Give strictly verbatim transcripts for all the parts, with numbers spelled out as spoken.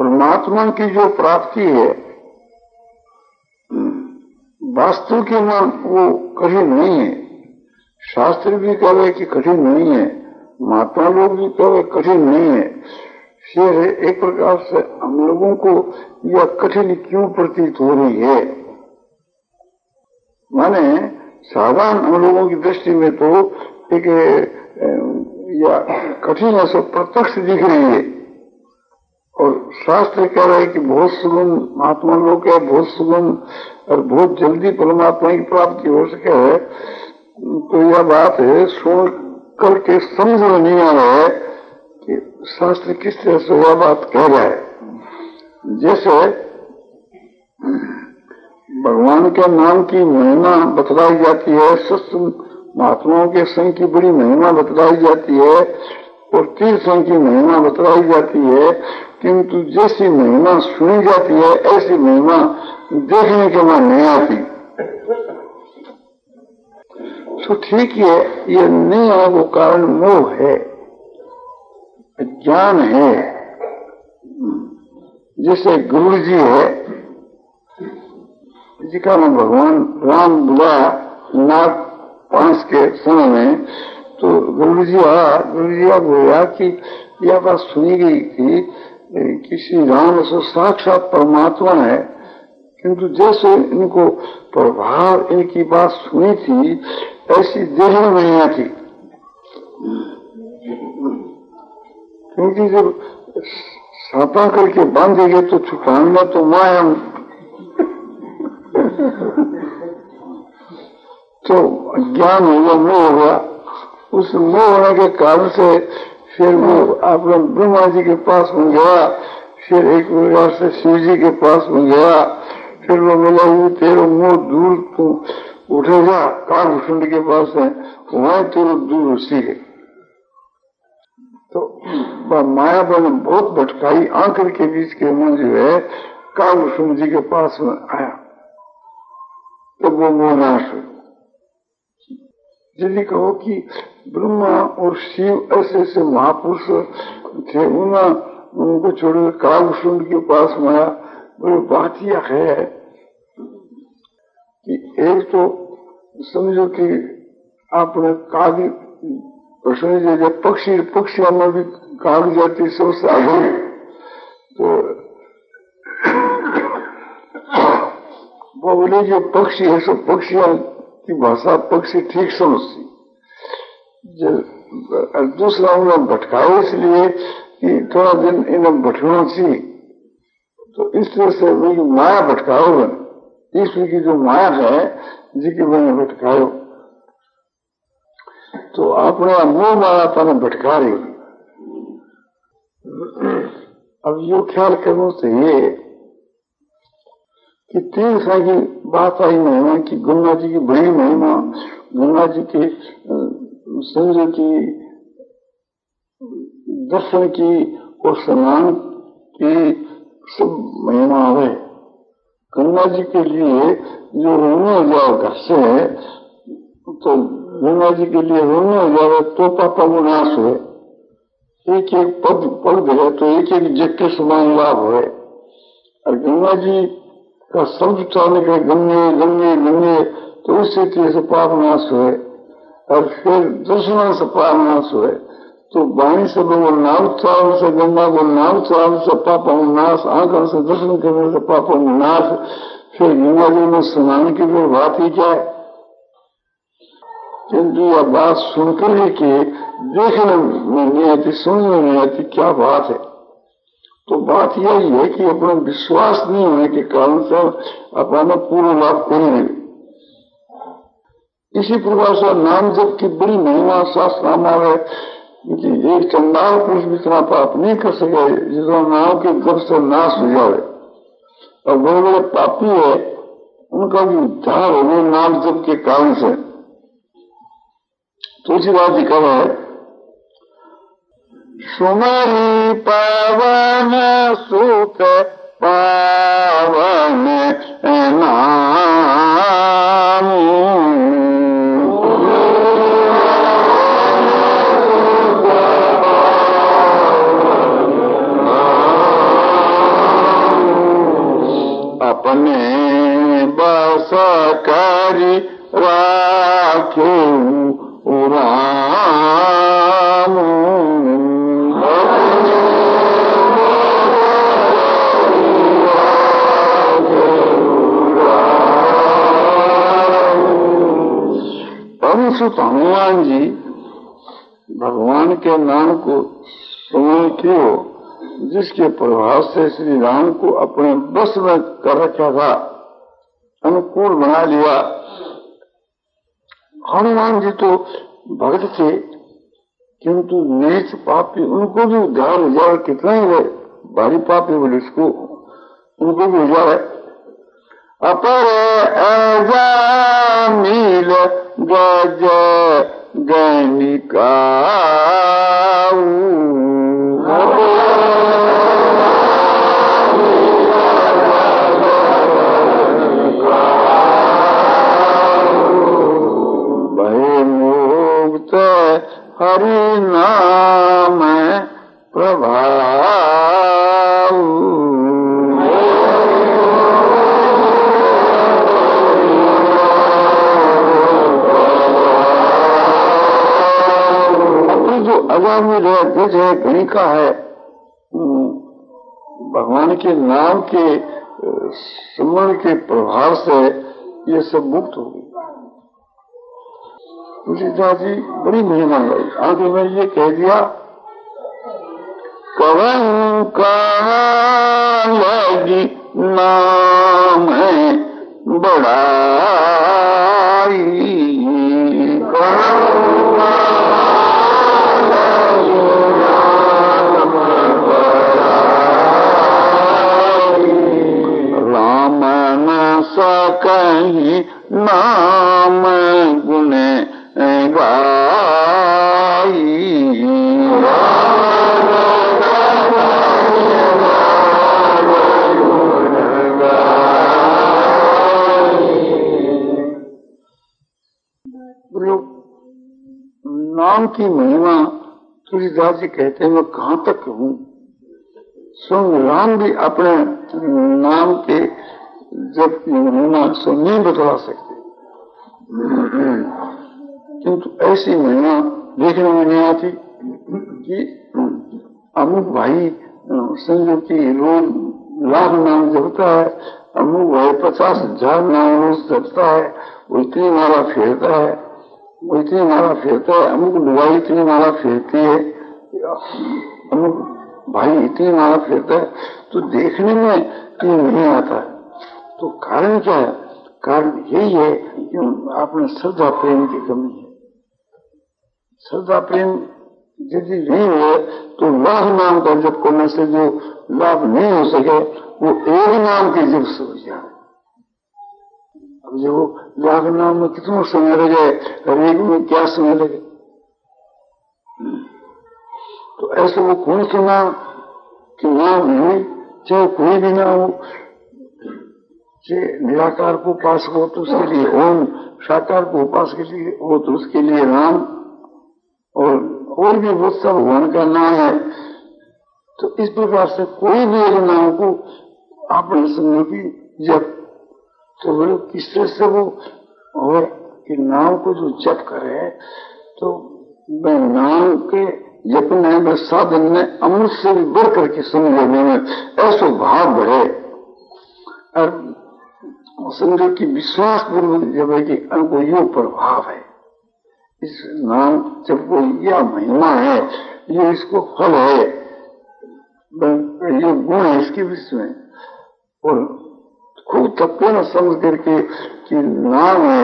परमात्मा की जो प्राप्ति है वास्तु के मन वो कठिन नहीं है। शास्त्र भी कह रहे कि कठिन नहीं है, महात्मा लोग भी कह रहे कठिन नहीं है। फिर एक प्रकार से हम लोगों को यह कठिन क्यों प्रतीत हो रही है? माने साधारण हम लोगों की दृष्टि में तो एक या कठिन ऐसा प्रत्यक्ष दिख रही है, और शास्त्र कह रहे हैं कि बहुत सुगम महात्मा लोग है, बहुत सुगम और बहुत जल्दी परमात्मा की प्राप्ति हो सके है। तो यह बात है सुन करके समझ में नहीं आ रहा है कि शास्त्र किस तरह से यह बात कह रहा है। जैसे भगवान के नाम की महिमा बतलाई जाती है, सत्य महात्माओं के संग की बड़ी महिमा बतलाई जाती है और तीर्थों की महिमा बतलाई जाती है, किंतु जैसी महिमा सुनी जाती है ऐसी महिमा देखने के मन नहीं आती। तो ठीक है, ये नहीं है, वो कारण मोह है, ज्ञान है। जैसे गुरु जी है जिसका नाम भगवान राम बुला नाग पांच के समय में, तो गुरु जी आया, गुरु जी बोला कि यह बात सुनी गई थी कि श्री राम से साक्षात परमात्मा है, किंतु जैसे इनको प्रभाव इनकी बात सुनी थी ऐसी देखने में नहीं आती। क्योंकि जब सापा करके बांधेंगे तो छुपाना तो माया, तो ज्ञान होगा, मोह होगा। उस मोह होने के कारण से फिर वो आपने ब्रह्मा जी के पास में गया, फिर एक प्रकार से शिव जी के पास में गया, फिर वो बोला वो तेरे मोह दूर तू उठेगा कालभूषण के पास है, वहां तेरे दूर उसी है। तो माया बन बहुत भटकाई, आंखर के बीच के मन जो है कालभूषण जी के पास में आया, तो वो मोह नाश हुई। यदि कहो कि ब्रह्मा और शिव ऐसे ऐसे महापुरुष थे, उनको छोड़कर कालभूषण के पास में आया, वो बात यह है कि एक तो समझो कि आपने काग प्रश्न जैसे पक्षी पक्षियों में भी काग जाती सबसे आगे, तो वो बोले जो पक्षी है सो पक्षियों की भाषा पक्षी ठीक समझती, दूसरा उन्हें भटकाओ इसलिए कि थोड़ा दिन इन्हें भटकना चाहिए। तो इस तरह से वही माया भटकाओ, ईश्वर की जो माया है जिसकी वजह भटकाओ, तो अपने मोह माया पर भटका रही। अब यो ख्याल करना चाहिए कि तीन साल की बात आई महिमा की, गंगा जी की बड़ी महिमा, गंगा जी के संजय की दर्शन की और स्नान की सब महिमा है। गंगा जी के लिए जो रोने हो जाओ घर से, तो गंगा जी के लिए रोने हो जाओ तो पापा को नाश हुए, एक एक पद पद है तो एक एक जग के समान लाभ हुए। और गंगा जी का शब्द चालने के गंगे गंगे गंगे, तो उससे से पाप नाश हुए। और फिर दर्शन से पाप नाश हुए, तो वाणी से लोग नाव चाल से गंगा को नाव चाल से पापों नाश, आंखों से दर्शन करने से पापों नाश। फिर गंगा जी में स्नान की भी बात ही क्या है, किंतु यह बात सुनकर ही कि देखने में नहीं आती, सुनने में नहीं आती क्या बात है। तो बात यही है कि अपना विश्वास नहीं होने के कारण से अपना पूर्ण लाभ कोई नहीं। इसी प्रकार से नाम जप की बड़ी महिमा शास्त्र नाम है कि एक चंडाल पुरुष भी इतना पाप नहीं कर सके जितना नाम के जप से नाश हो जाए। और बड़े बड़े पापी है उनका भी उद्धार हो गया नाम जप के कारण से। तुलसीदास जी कहा है, सुमरी पावन सुख पावन नाम, सुत हनुमान जी भगवान के नाम को सुन कियो, जिसके प्रभाव से श्री राम को अपने बस में कर रखा था, अनुकूल बना लिया। हनुमान जी तो भक्त थे, किंतु नीच पापी, उनको भी उद्धार हो जाए, कितना ही है भारी पापी बोले इसको, उनको भी हो जाए। अपर नील गज गैनिका भय मुक्त हरि नाम प्रभाव। अगामी गज है, गणिका है, भगवान के नाम के स्मरण के प्रभाव से ये सब मुक्त हो गई। तुलसीदास जी बड़ी महिमा गई। आगे में ये कह दिया, कवन का लगी नाम बड़ाई, राम न सकहि नाम गुण गाई। नाम की महिमा तुलसीदास जी कहते हैं, मैं कहाँ तक हूँ। स्वयं राम भी अपने नाम के जब की महिमा सो नहीं बतला सकते, किंतु ऐसी महिमा देखने में नहीं आती कि अमुक भाई समझो कि रोज लाख नाम जपता है, अमुक भाई पचास हजार नाम रोज जपता है, वो इतनी माला फेरता है, वो इतनी माला फेरता है, अमुक लुगाई इतनी माला फेरती है, अमुक भाई इतनी माला फेरता है, तो देखने में ये नहीं आता है। तो कारण क्या है? कारण यही है कि आपने श्रद्धा प्रेम की कमी है। श्रद्धा प्रेम यदि नहीं हो तो लाख नाम का जप करने से जो लाभ नहीं हो सके वो एक नाम के जप से हो जाए। अब जो लाख नाम में कितना समय लगे, हर एक में क्या समय लगे, तो ऐसे वो कौन सा नाम कि नाम नहीं, चाहे कोई भी ना हो, चाहे निराकार को उपास हो तो उसके लिए ओम, साकार को उपास के लिए हो तो उसके लिए राम, और और भी बहुत सा भगवान का नाम है। तो इस प्रकार से कोई भी एक नाम को आपने समझो कि जब तो बोलो किस तरह से वो और कि नाम को जो जप करे तो मैं नाम के जपने में साधन में अमृत से भी बढ़ करके समझने में ऐसा भाव बढ़े, और समझो कि विश्वास पूर्वक जब है कि उनको यो प्रभाव है, इस नाम जब को यह महिमा है, ये इसको फल है, ये गुण है इसके विषय में, और खूब तत्व न समझ करके कि नाम है,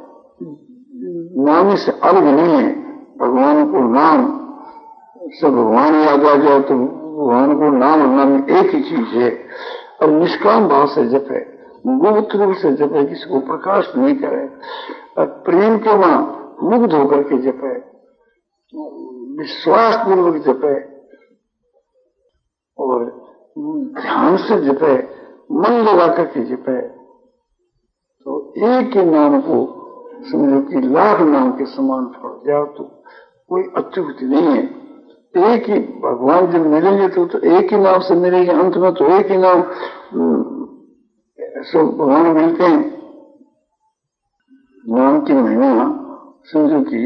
नाम से अलग नहीं है। भगवान को नाम सब भगवान याद आ जाए तो भगवान को नाम और नाम एक ही चीज है, और निष्काम भाव से जपे, गुप्त रूप से जपे, किसी को प्रकाश नहीं करे, और प्रेम के वहां मुग्ध होकर के जपे, विश्वास पूर्वक जपे, और ध्यान से जपे, मन लगा करके जपे, तो एक ही नाम को समझो कि लाख नाम के समान फल जाओ तो कोई अत्युक्ति नहीं है। एक ही भगवान जब मिलेंगे तो, तो एक ही नाम से मिलेंगे, अंत में तो एक ही नाम सब भगवान मिलते हैं। नाम की महिमा समझो कि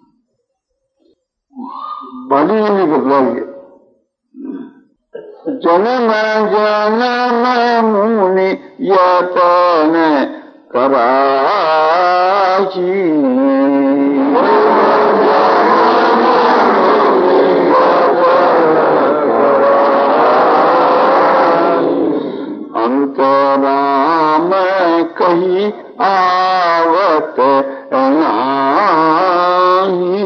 बाली ने भी बदलाई है। जनम जनम मुनि यातन पराही। अंतराम कही आवत नाही।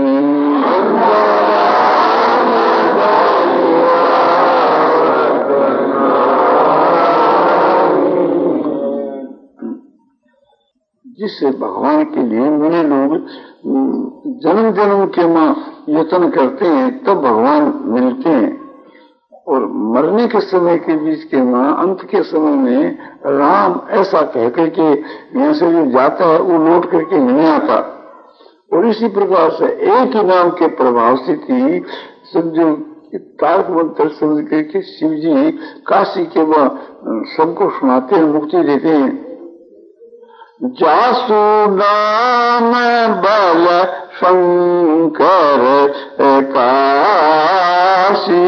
जिससे भगवान के लिए मेरे लोग जन्म जन्म के मां यत्न करते हैं तब भगवान मिलते हैं, और मरने के समय के बीच के मां अंत के समय में राम ऐसा कहकर के यहाँ से जो जाता है वो लौट करके नहीं आता। और इसी प्रकार से एक ही नाम के प्रभाव से थी जो तारक मंत्र समझ करके शिव जी काशी के वह सबको सुनाते हैं, मुक्ति देते हैं। जासु नाम बल शंकर काशी।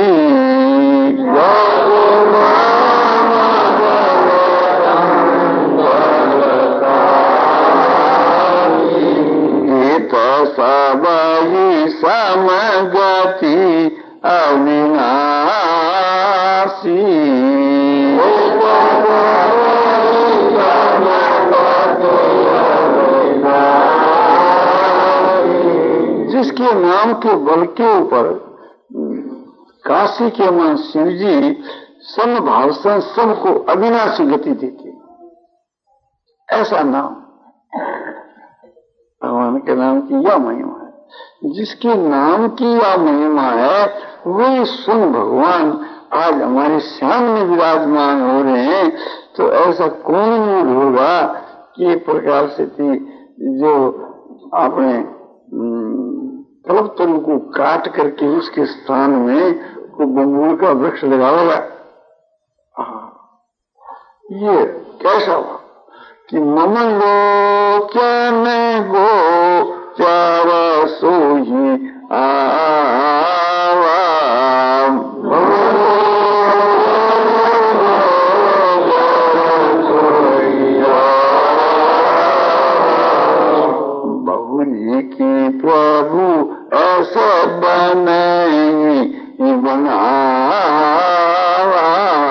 जासु नाम बल काशी। गीत सबई समगति अविनाशी। जिसके नाम के बल के ऊपर काशी के मां शिव जी समभाव से सबको अविनाशी गति देते, ऐसा नाम भगवान के नाम की यह महिमा है। जिसके नाम की यह महिमा है वही स्वयं भगवान आज हमारे सामने विराजमान हो रहे हैं। तो ऐसा कौन मूल होगा कि एक प्रकार से थी जो आपने तलु को काट करके उसके स्थान में को बंबूल का वृक्ष लगाएगा। ये कैसा हुआ कि ममलो क्या मैं गो चावा सोही आवा। बहुली की प्रभु ऐसा बनाई बनावा।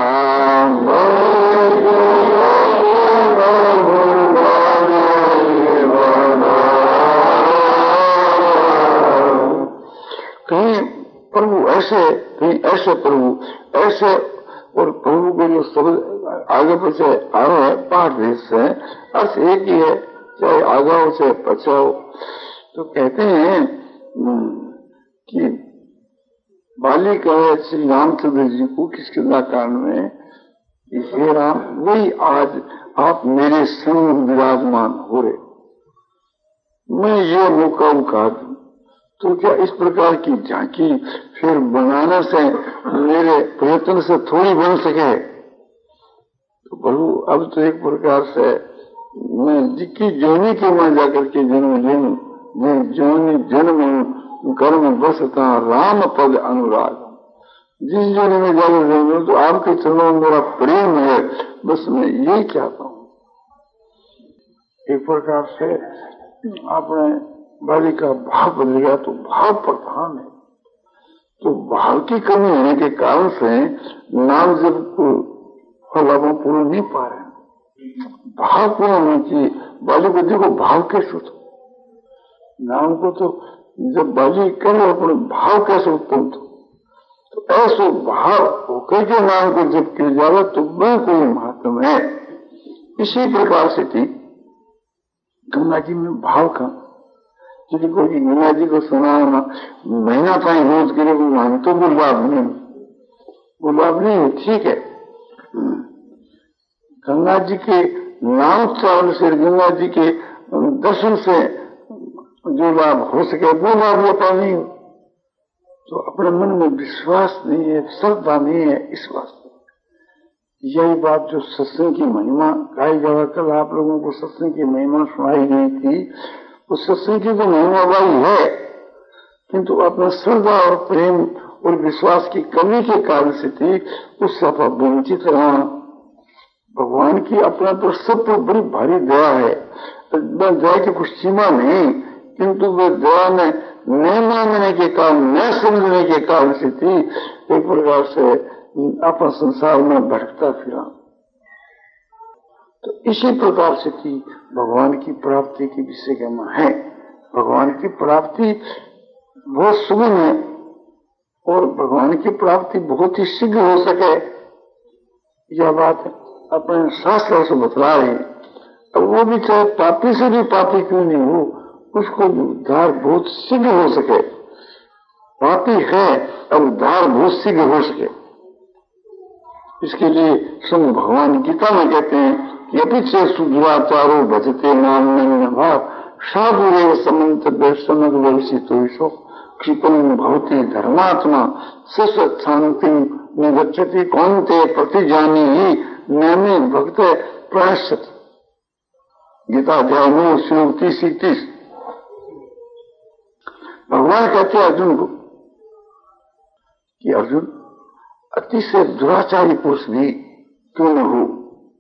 कहीं प्रभु ऐसे, कहीं ऐसे प्रभु ऐसे, और प्रभु को जो सब आगे पीछे आ रहा है पाठ से अर्थ एक ही है, चाहे आगा हो चाहे पछाओ। तो कहते हैं कि बाली कहे श्री रामचंद्र जी को किसके कारण में, हे राम वही आज आप मेरे संग विराजमान हो रहे, मैं ये मौका उठा दूं। तो क्या इस प्रकार की झांकी फिर बनाने से मेरे प्रयत्न से थोड़ी बन सके? तो प्रभु अब तो एक प्रकार से मैं जिक्की जोनी के वहां जाकर के जन्म लें, जोनी जन्म कर्म बसता राम पद अनुराग। जिस जोनी में जाकर जन्म तो आपके चरणों में मेरा प्रेम है, बस मैं यही चाहता हूँ। एक प्रकार से आपने बाली का भाव बदलेगा तो भाव प्रधान है। तो भाव की कमी होने के कारण से नाम जब को फल आप पूर्ण नहीं पा रहे, भाव पूर्ण होना चाहिए। बाली बुद्धि को भाव कैसे होता, नाम को तो जब बाली करे अपने भाव कैसे उत्पन्न, तो ऐसे भाव होकर के नाम को जब किया जाए तो वह कोई महत्व है। इसी प्रकार से थी गंगा जी में भाव का, क्योंकि कोई गंगा जी को सुना होना महीना पाए रोज के लिए मान तो गुलाब नहीं, गुलाब नहीं, ठीक है। गंगा जी के नाम चावल से, गंगा जी के दर्शन से जो लाभ हो सके वो लाभ होता नहीं हो, तो अपने मन में विश्वास नहीं है, श्रद्धा नहीं है। इस वास्ते यही बात जो सत्संग की महिमा गाई जावा, कल आप लोगों को सत्संग की महिमा सुनाई गई थी, उस सत्संग की तो महिमा वाली है, किंतु अपना श्रद्धा और प्रेम और विश्वास की कमी के कारण से थी, उससे आप वंचित रहा। भगवान की अपने पर सब पर बड़ी भारी दया है, दया की कुछ सीमा नहीं, किंतु वे दया ने न मानने के कारण, न समझने के कारण से थी एक प्रकार से अपन संसार में भटकता फिरा। तो इसी प्रकार से थी भगवान की प्राप्ति की विषय में है। भगवान की प्राप्ति बहुत सुगम है और भगवान की प्राप्ति बहुत ही शीघ्र हो सके, यह बात अपने शास्त्रों से बतला रहे। अब वो भी चाहे पापी से भी पापी क्यों नहीं हो, उसको उद्धार बहुत शीघ्र हो सके। पापी है अब उद्धार बहुत शीघ्र हो सके, इसके लिए स्वयं भगवान गीता में कहते हैं कि अपिचे सुदुराचारो भजते नाम भाव साधुरेव समंत समग्र भविष्य क्षिपण भवती धर्मात्मा सशत शांति निगच्छति कौनते प्रतिजानी ही नैमे भक्त प्रणश्यति। गीता अध्याय नौ श्लोक तीस इकतीस। भगवान कहते अर्जुन को कि अर्जुन अतिशय दुराचारी पुरुष भी क्यों न हो,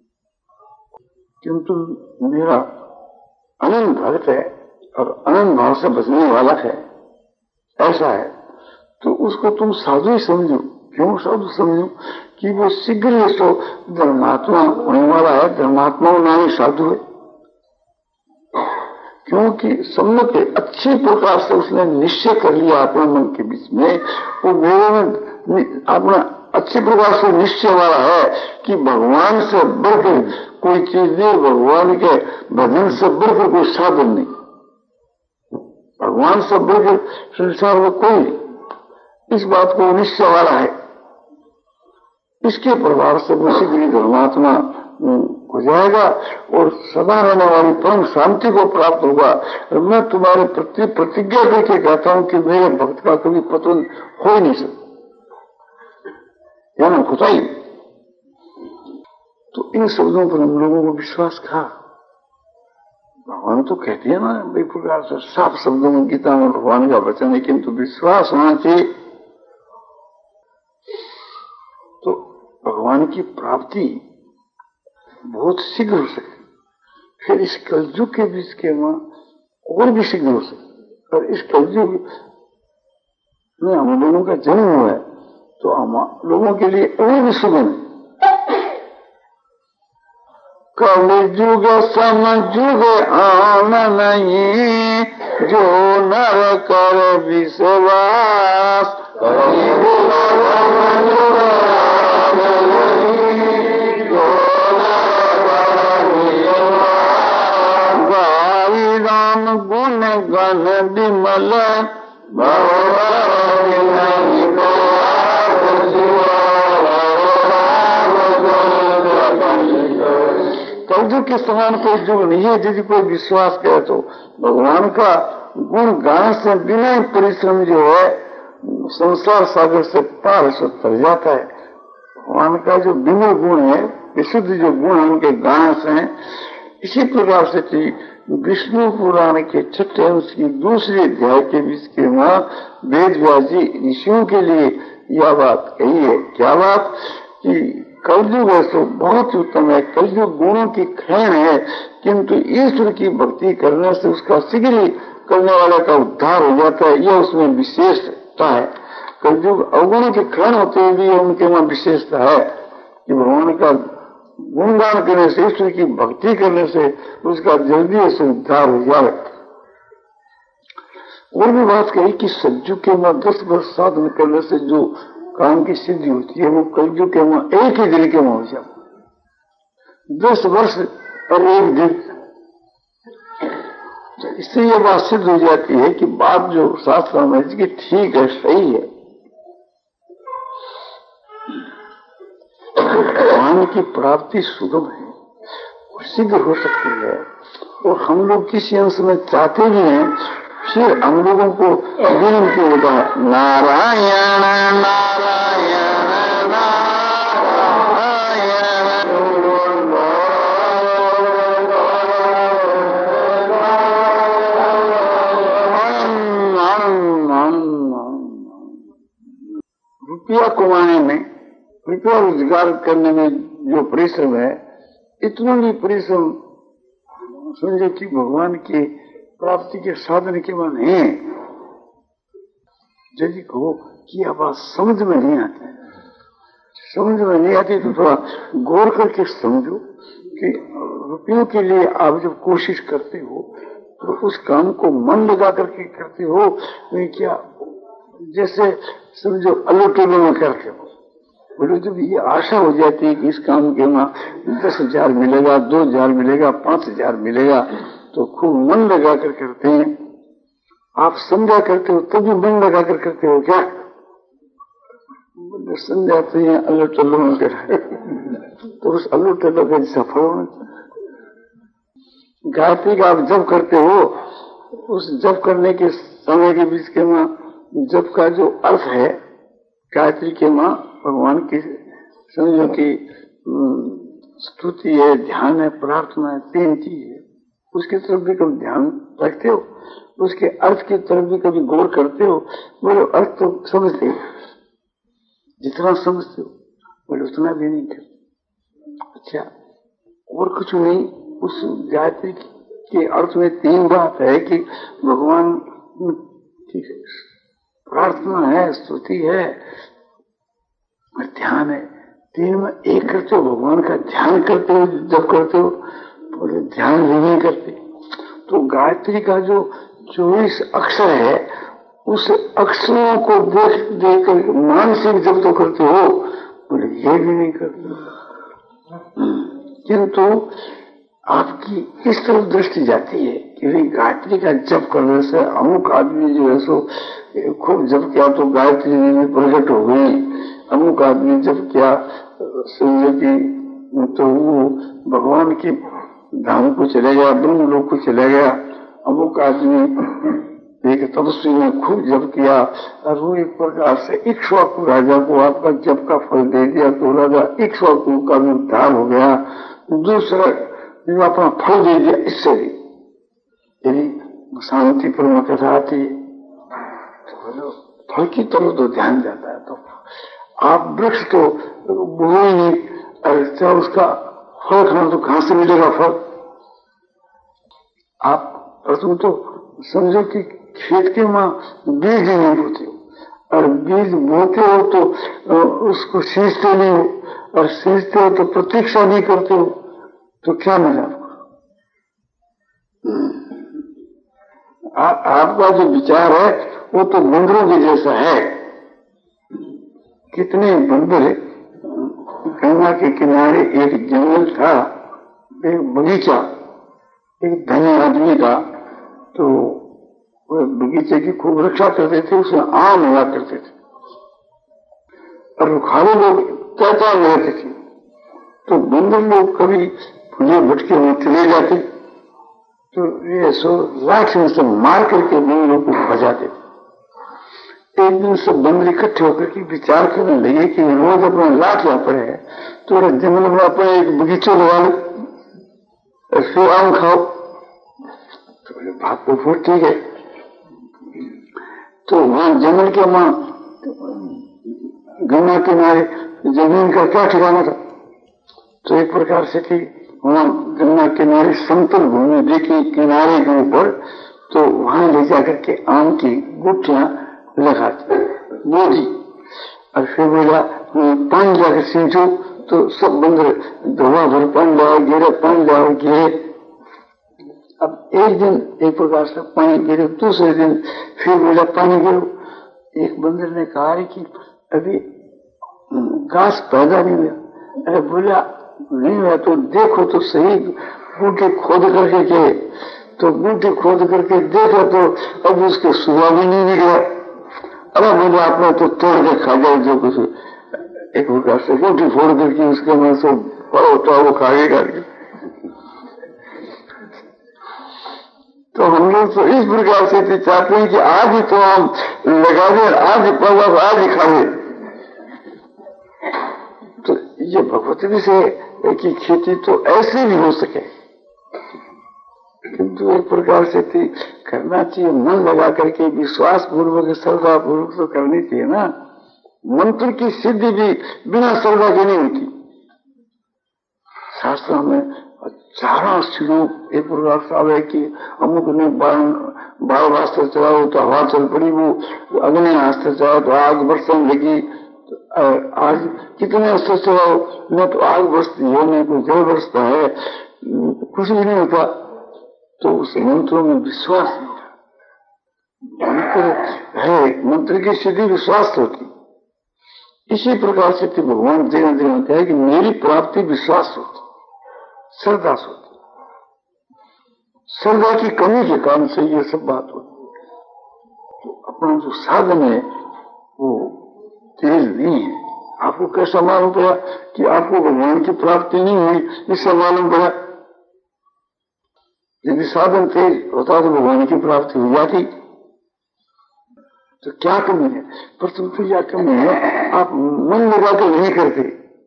किंतु मेरा अनंत भक्त है और अनंत भाव से बचने वाला है, ऐसा है तो उसको तुम साधु ही समझो। क्यों साधु समझो? कि वो शीघ्र ही तो धर्मात्मा होने वाला है, धर्मात्माओं नामी साधु है, क्योंकि सम्यक अच्छे प्रकार से उसने निश्चय कर लिया अपने मन के बीच में। वो मेरे में अपना अच्छे प्रकार से निश्चय वाला है कि भगवान से बढ़कर कोई चीज नहीं, भगवान के भजन से बढ़कर कोई साधन नहीं, भगवान से बढ़कर संसार में कोई, इस बात को निश्चय वाला है। इसके प्रभाव से वो शीघ्र धर्मात्मा हो जाएगा और सदा रहने वाली परम शांति को प्राप्त होगा। और मैं तुम्हारे प्रति प्रतिज्ञा करके कहता हूं कि मेरे भक्त का कभी पतन हो ही नहीं सकता, या ना होता ही। तो इन शब्दों पर हम लोगों को विश्वास था। भगवान तो कहते हैं ना एक प्रकार से साफ शब्दों में, गीता में भगवान का वचन है, किंतु विश्वास होना चाहिए। तो भगवान की प्राप्ति बहुत शीघ्र हो सके, फिर इस कलयुग के बीच के वहां और भी शीघ्र हो सके। और इस कलयुग में हम लोगों का जन्म हुआ है तो हम लोगों के लिए और भी सुगम है। कलयुग समझुग आन नहीं, जो नर कर विश्वास। गाई राम गुण गण विमल, कलयुग के समान कोई युग नहीं है। यदि कोई विश्वास करे तो भगवान का गुण गाने से बिना ही परिश्रम जो है संसार सागर से पार से तर जाता है। भगवान का जो विमल गुण है, विशुद्ध जो गुण है उनके गाने से। इसी प्रकार से थी विष्णु पुराण के छठे अंश की दूसरी अध्याय के बीच के वहां वेद व्यासी ऋषियों के लिए यह बात कही है। क्या बात? कि कलयुग तो बहुत उत्तम है, कलयुग गुणों की खैन है, किंतु ईश्वर की भक्ति करने से उसका शीघ्र ही करने वाले का उद्धार हो जाता है। यह उसमें विशेषता है। कलयुग अवगुणों की खैन होते हुए भी उनके वहां विशेषता है कि भगवान का गुणगान करने से, ईश्वर की भक्ति करने से उसका जल्दी से उद्धार हो जाए। और भी बात कही कि सज्जुग के वहां दस वर्ष साधन करने से जो काम की सिद्धि होती है वो कलयुग के वहां एक ही दिन के वहां हो जाए। दस वर्ष और एक दिन, तो इससे यह बात सिद्ध हो जाती है कि बात जो शास्त्र में की ठीक है, सही है। भगवान की प्राप्ति सुगम है, शीघ्र हो सकती है। और हम लोग किसी अंश में चाहते भी हैं, फिर हम लोगों को विनती होता है नारायण नारायण नारायण। रुपया कमाने में, रुपया रोजगार करने में जो परिश्रम है इतना भी परिश्रम समझो कि भगवान के प्राप्ति के साधन के मन है। यदि कहो कि यह बात समझ में नहीं आती, समझ में नहीं आती तो थोड़ा गौर करके समझो कि रुपयों के लिए आप जब कोशिश करते हो तो उस काम को मन लगा करके करते हो, नहीं क्या जैसे समझो अल्लू टेलो में करते हो। बोलो जब ये आशा हो जाती है कि इस काम के वहां दस हजार मिलेगा, दो हजार मिलेगा, पांच हजार मिलेगा, तो खूब मन लगा कर करते हैं। आप समझा करते हो तभी मन लगा कर करते हो क्या? समझाते हैं अल्लू टल्लू में कर तो उस अल्लू टल्लू का सफल होना चाहिए। गायत्री का आप जप करते हो, उस जप करने के समय के बीच के मां जप का जो अर्थ है, गायत्री के मां भगवान की समझो कि स्तुति है, ध्यान है, प्रार्थना है, तीन चीज है। उसकी तरफ भी कभी ध्यान रखते हो, उसके अर्थ की तरफ भी कभी गौर करते हो। बोलो अर्थ तो समझते हो, जितना समझते हो बोले उतना भी नहीं करते। अच्छा और कुछ नहीं, उस गायत्री के अर्थ में तीन बात है कि भगवान की प्रार्थना है, स्तुति है, ध्यान है। तीन में एक करते हो, भगवान का ध्यान करते हो जब करते हो, बोले ध्यान भी नहीं करते। तो गायत्री का जो चौबीस अक्षर है, उस अक्षरों को देख देख कर मानसिक जब तो करते हो, बोले ये भी नहीं करते। किंतु आपकी इस तरफ दृष्टि जाती है कि गायत्री का जप करने से अमुक आदमी जो है सो खूब जप किया तो गायत्री में प्रकट हो गई, अमुक आदमी जप किया तो वो भगवान की धाम को चले गया, ब्रह्म लोक को चले गया। अमुक आदमी एक तपस्वी ने खूब जप किया और वो एक प्रकार से इक्ष्वाकु राजा को आपका जप का फल दे दिया, तो राजा इक्ष्वाकु का भी उद्धार हो गया। दूसरा अपना फल दे दिया। इससे भी यदि शांति पूर्ण कथा आती है तो फल की तरफ तो ध्यान जाता है। तो आप वृक्ष तो बोलो ही नहीं, अच्छा उसका फल खाना तो कहां से मिलेगा फल? आप प्रथम तो समझो कि खेत के मां बीज नहीं बोते हो, और बीज बोते हो तो उसको सींचते नहीं हो, और सींचते हो तो प्रतीक्षा नहीं करते हो, तो क्या मिला आपको? आपका जो विचार है वो तो बंदरों के जैसा है। कितने बंदर, गंगा के किनारे एक जंगल था, एक बगीचा, एक धनी आदमी का, तो वह बगीचे की खूब रक्षा करते थे, उसमें आम लगा करते थे, और रुखाले लोग कहता रहते थे। तो बंदर लोग कभी फूले भटके हुए चले जाते, तो ये सो लाठियों से मार करके बंदरों को भजाते थे। एक दिन सब बंदर इकट्ठे होकर के विचार करने लगे कि रोज अपना लाठियां पड़े है, तो जंगल में अपना एक बगीचा लगा लो और फिर आम खाओ। तो बोले बात तो बहुत ठीक है। तो वहां जंगल के वहां गंगा किनारे जमीन का क्या ठिकाना था? तो एक प्रकार से थी वहां गंगा किनारे समतल भूमि देखी किनारे के ऊपर, तो वहां ले जाकर के आम की गुठियां लगाती बोझी, और फिर बोला पानी जाकर सींचो, तो सब बंदर धोआ भर पानी लाओ, गिरे पानी लाओ, गिरे। अब एक दिन एक प्रकार से पानी गिरे, दूसरे दिन फिर बोला पानी गिरो। एक बंदर ने कहा कि अभी घास पैदा नहीं हुआ। अरे बोला नहीं हुआ तो देखो तो सही, बूटी खोद करके के, तो बूटी खोद करके देखा तो अब उसके सुबह भी नहीं निकला। अरे बोला आपने तो तोड़ के खा जाए जो कुछ, एक प्रकार से बूटी फोड़ करके उसके मन से बड़ा होता वो खागे करके। तो हम लोग तो इस प्रकार से चाहते हैं कि आज ही तो हम लगा दें, आज ही पौधा आज ही खाए। तो ये भगवत विषय की खेती तो ऐसे भी हो सके, किंतु एक प्रकार से थी करना चाहिए, मन लगा करके विश्वास पूर्वक श्रद्धा पूर्वक तो करनी चाहिए ना। मंत्र की सिद्धि भी बिना श्रद्धा की नहीं होती। शास्त्रों में हजारों श्लोक एक प्रकार से आवे कि अमुक ने बारह अस्त्र चलाओ तो हवा चल पड़ी, वो अग्नि अस्त्र चलाओ तो आग बरसने लगी, आज कितने अस्त्र चलाओ न तो आग बरसती है न तो जल बरसता है, कुछ भी नहीं होता। तो उस मंत्रों में विश्वास नहीं था। मंत्र है, मंत्र की सिद्धि विश्वास होती। इसी प्रकार से भगवान जगह जगह कहे कि मेरी प्राप्ति विश्वास होती, श्रद्धा से होती। श्रद्धा की कमी के कारण से ये सब बात होती है। तो अपना जो साधन है वो तेज नहीं है। आपको कैसा मालूम पड़ा कि आपको भगवान की प्राप्ति नहीं हुई, इससे मालूम पड़ा। यदि साधन तेज होता तो भगवान की प्राप्ति हो जाती। तो क्या कमी है? प्रथम तो यह कमी है आप मन लगा के नहीं करते।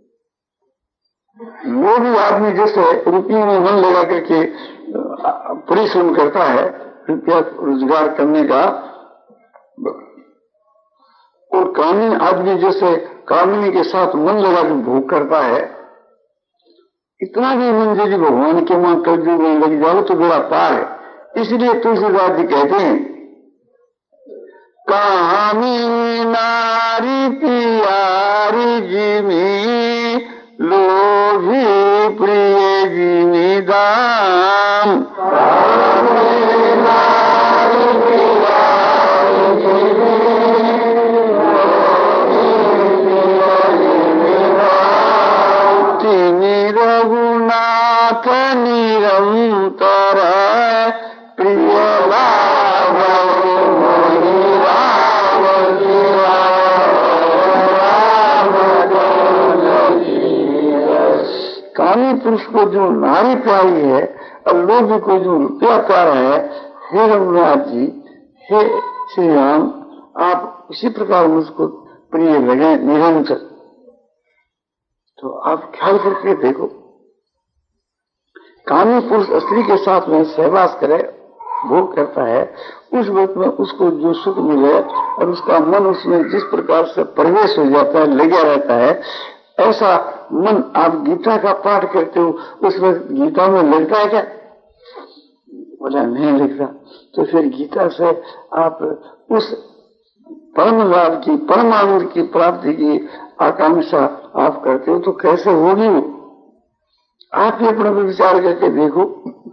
वो भी आदमी जैसे रुपये में मन लगा करके परिश्रम करता है रुपया रोजगार करने का, और कामिनी आदमी जैसे कामिनी के साथ मन लगा के भोग करता है, इतना भी मन यदि भगवान के मां कर जो लग जाओ तो बड़ा पार है। इसलिए तुलसीदास जी कहते हैं कामी नारी प्यारी जिमी लोभी प्रिय जिमी दाम, रघुनाथ निरंतर प्रिय लाभ कामी पुरुष को जो नारी प्यारी है और लोभी को जो रुपया प्यारा है, हे रघुनाथ जी, हे श्री राम, आप इसी प्रकार मुझको प्रिय लगे निरंतर। तो आप ख्याल करके देखो, कामी पुरुष स्त्री के साथ में सहवास करे, भोग करता है, उस वक्त में उसको जो सुख मिले और उसका मन उसमें जिस प्रकार से प्रवेश हो जाता है, लगा रहता है, ऐसा मन आप गीता का पाठ करते हो उस वक्त गीता में लगता है क्या? बोला नहीं लगता। तो फिर गीता से आप उस परम लाभ की, परम आनंद की प्राप्ति की आकांक्षा आप करते हो तो कैसे होगी वो? आप ही अपना विचार करके देखो।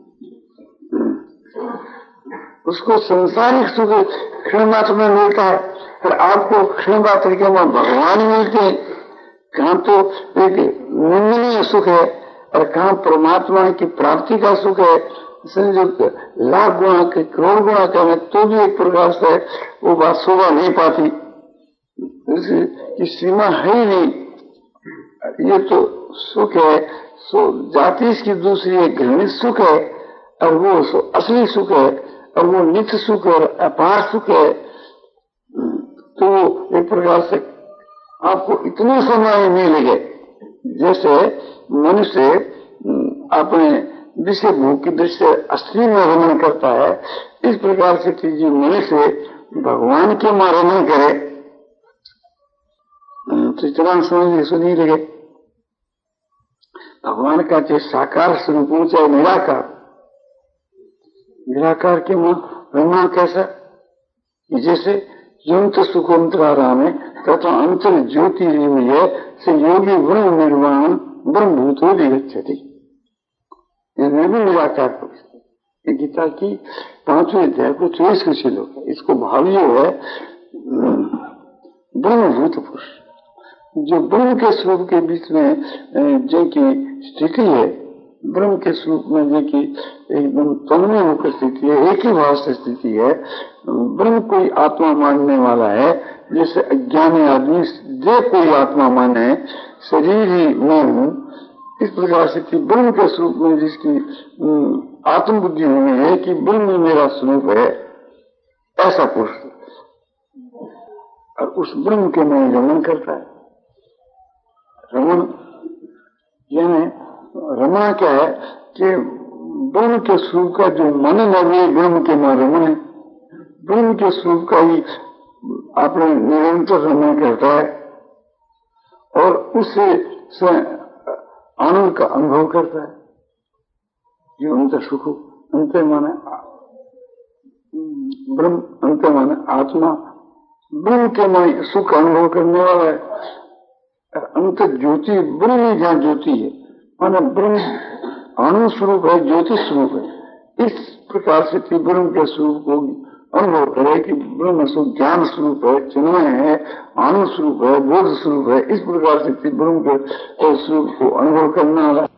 उसको संसारिक सुख क्षण मात्र में मिलता है, फिर आपको क्षण मात्र के वहां भगवान मिलते हैं। कहाँ तो एक निंदनीय सुख है और कहाँ परमात्मा की प्राप्ति का सुख है। संयुक्त लाख गुणा के करोड़ गुणा का तो भी एक प्रकार से वो बात शोभा नहीं पाती, इसकी सीमा है ही नहीं। ये तो सुख है, सो जाति इसकी दूसरी है, घृणित सुख है, और वो सो असली सुख है, और वो नित्य सुख और अपार सुख है। तो एक प्रकार से आपको इतने समय नहीं लगे जैसे मनुष्य अपने विषय भोग की दृष्टि से अस्त्री में रमन करता है, इस प्रकार से कीजिए मनुष्य भगवान के मां रमन करे तो इतना समझ सो नहीं लगे। भगवान का चाहे साकार स्वरूप हो चाहे निराकार, निराकार के मां रमना कैसा? जैसे युक्त सुखोन्तराराम है तथा अंतर ज्योति है से योगी ब्रह्म निर्वाण ब्रह्म भूतो विगच्छति। ये भी निराकार पुरुष है। गीता की पांचवें अध्याय को चौबीस के श्लोक है। इसको भावियो है ब्रह्मभूत पुरुष, जो ब्रह्म के स्वरूप के बीच में जो की स्थिति है, ब्रह्म के स्वरूप में जो की एकदम तन्मय होकर स्थिति है, एक ही भाव से स्थिति है। ब्रह्म कोई आत्मा मानने वाला है, जैसे अज्ञानी आदमी जो कोई आत्मा माने शरीर ही मैं हूँ, इस प्रकार से कि ब्रह्म के स्वरूप में जिसकी आत्मबुद्धि होनी है कि ब्रह्म मेरा स्वरूप है, ऐसा पुरुष और उस ब्रह्म के में रमन करता है। रमन यानी रमा क्या है कि ब्रह्म के स्वरूप का जो मन है वो ब्रह्म के में रमन है। ब्रह्म के स्वरूप का ही आपने निरंतर रमन करता है और उससे आनंद का अनुभव करता है। जो अंत सुख, अंत माने ब्रह्म, अंत माने आत्मा, ब्रह्म के में सुख अनुभव करने वाला है। अंत ज्योति, ब्रह्म ही जहाँ ज्योति है, माने ब्रह्म आनंद स्वरूप है, ज्योति स्वरूप है। इस प्रकार से कि ब्रह्म के स्वरूप को अनुभव करे कि ब्रह्म स्वरूप ज्ञान स्वरूप है, चिन्मय है, आनंद स्वरूप है, बोध स्वरूप है। इस प्रकार से ब्रह्म के स्वरूप को अनुभव करने वाला